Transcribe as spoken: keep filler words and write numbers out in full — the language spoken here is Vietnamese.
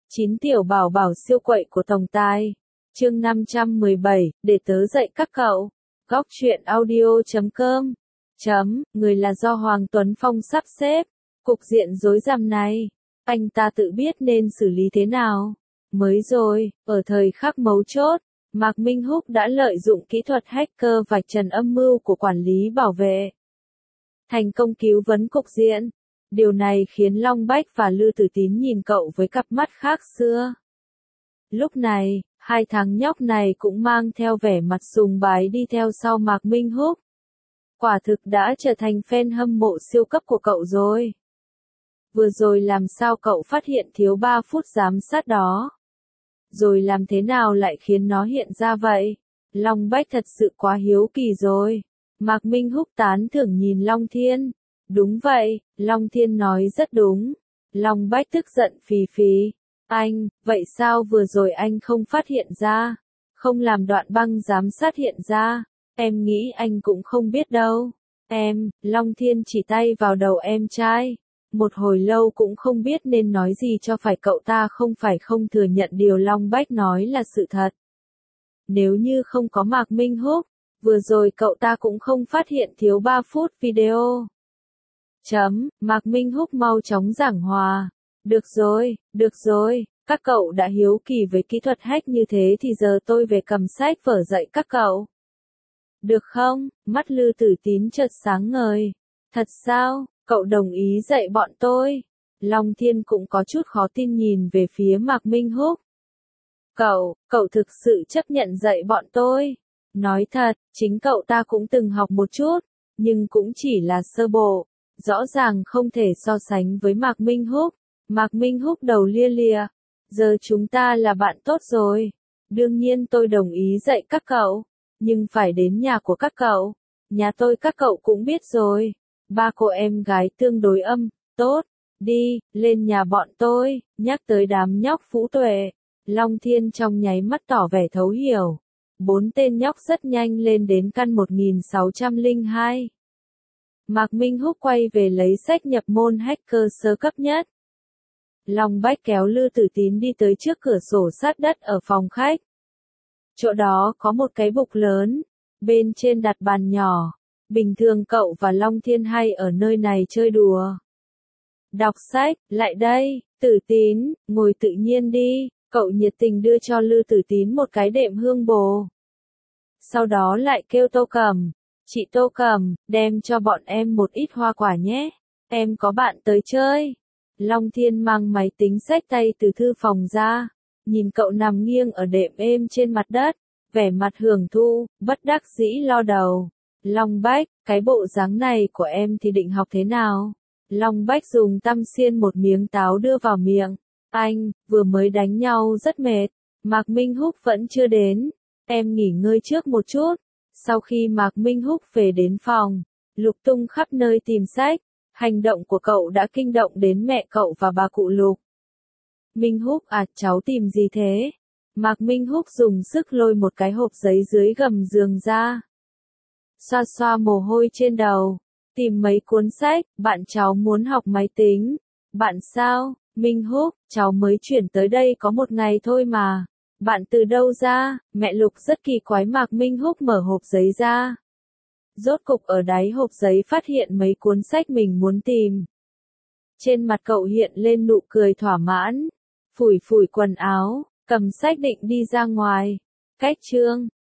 Chín tiểu bảo bảo siêu quậy của Tổng Tài. Chương năm trăm mười bảy, để tớ dạy các cậu. Góc truyện audio chấm com. Chấm, người là do Hoàng Tuấn Phong sắp xếp. Cục diện rối rắm này, anh ta tự biết nên xử lý thế nào. Mới rồi, ở thời khắc mấu chốt, Mạc Minh Húc đã lợi dụng kỹ thuật hacker vạch trần âm mưu của quản lý bảo vệ. Thành công cứu vấn cục diện. Điều này khiến Long Bách và Lư Tử Tín nhìn cậu với cặp mắt khác xưa. Lúc này, hai thằng nhóc này cũng mang theo vẻ mặt sùng bái đi theo sau Mạc Minh Húc. Quả thực đã trở thành fan hâm mộ siêu cấp của cậu rồi. Vừa rồi làm sao cậu phát hiện thiếu ba phút giám sát đó? Rồi làm thế nào lại khiến nó hiện ra vậy? Long Bách thật sự quá hiếu kỳ rồi. Mạc Minh Húc tán thưởng nhìn Long Thiên. Đúng vậy, Long Thiên nói rất đúng. Long Bách tức giận phì phì. Anh, vậy sao vừa rồi anh không phát hiện ra? Không làm đoạn băng giám sát hiện ra? Em nghĩ anh cũng không biết đâu. Em, Long Thiên chỉ tay vào đầu em trai. Một hồi lâu cũng không biết nên nói gì cho phải, cậu ta không phải không thừa nhận điều Long Bách nói là sự thật. Nếu như không có Mạc Minh Húc, vừa rồi cậu ta cũng không phát hiện thiếu ba phút video. Chấm, Mạc Minh Húc mau chóng giảng hòa. Được rồi, được rồi, các cậu đã hiếu kỳ với kỹ thuật hack như thế thì giờ tôi về cầm sách vở dạy các cậu. Được không? Mắt Lư Tử Tín chợt sáng ngời. Thật sao? Cậu đồng ý dạy bọn tôi? Long Thiên cũng có chút khó tin nhìn về phía Mạc Minh Húc. Cậu, cậu thực sự chấp nhận dạy bọn tôi? Nói thật, chính cậu ta cũng từng học một chút, nhưng cũng chỉ là sơ bộ. Rõ ràng không thể so sánh với Mạc Minh Húc. Mạc Minh Húc đầu lia lịa. Giờ chúng ta là bạn tốt rồi. Đương nhiên tôi đồng ý dạy các cậu. Nhưng phải đến nhà của các cậu. Nhà tôi các cậu cũng biết rồi. Ba cô em gái tương đối âm. Tốt. Đi, lên nhà bọn tôi. Nhắc tới đám nhóc Phú Tuệ. Long Thiên trong nháy mắt tỏ vẻ thấu hiểu. Bốn tên nhóc rất nhanh lên đến căn một nghìn sáu trăm lẻ hai. Mạc Minh Húc quay về lấy sách nhập môn hacker sơ cấp nhất. Long Bách kéo Lư Tử Tín đi tới trước cửa sổ sát đất ở phòng khách. Chỗ đó có một cái bục lớn, bên trên đặt bàn nhỏ. Bình thường cậu và Long Thiên hay ở nơi này chơi đùa. Đọc sách, lại đây, Tử Tín, ngồi tự nhiên đi. Cậu nhiệt tình đưa cho Lư Tử Tín một cái đệm hương bồ. Sau đó lại kêu Tô Cẩm. Chị Tô Cẩm, đem cho bọn em một ít hoa quả nhé. Em có bạn tới chơi. Long Thiên mang máy tính xách tay từ thư phòng ra. Nhìn cậu nằm nghiêng ở đệm êm trên mặt đất. Vẻ mặt hưởng thụ, bất đắc dĩ lo đầu. Long Bách, cái bộ dáng này của em thì định học thế nào? Long Bách dùng tăm xiên một miếng táo đưa vào miệng. Anh, vừa mới đánh nhau rất mệt. Mạc Minh Húc vẫn chưa đến. Em nghỉ ngơi trước một chút. Sau khi Mạc Minh Húc về đến phòng, lục tung khắp nơi tìm sách. Hành động của cậu đã kinh động đến mẹ cậu và bà cụ Lục. Minh Húc à, cháu tìm gì thế? Mạc Minh Húc dùng sức lôi một cái hộp giấy dưới gầm giường ra. Xoa xoa mồ hôi trên đầu. Tìm mấy cuốn sách, bạn cháu muốn học máy tính. Bạn sao? Minh Húc, cháu mới chuyển tới đây có một ngày thôi mà. Bạn từ đâu ra? Mẹ Lục rất kỳ quái. Mạc Minh Húc mở hộp giấy ra. Rốt cục ở đáy hộp giấy phát hiện mấy cuốn sách mình muốn tìm. Trên mặt cậu hiện lên nụ cười thỏa mãn. Phủi phủi quần áo, cầm sách định đi ra ngoài. Cách chương.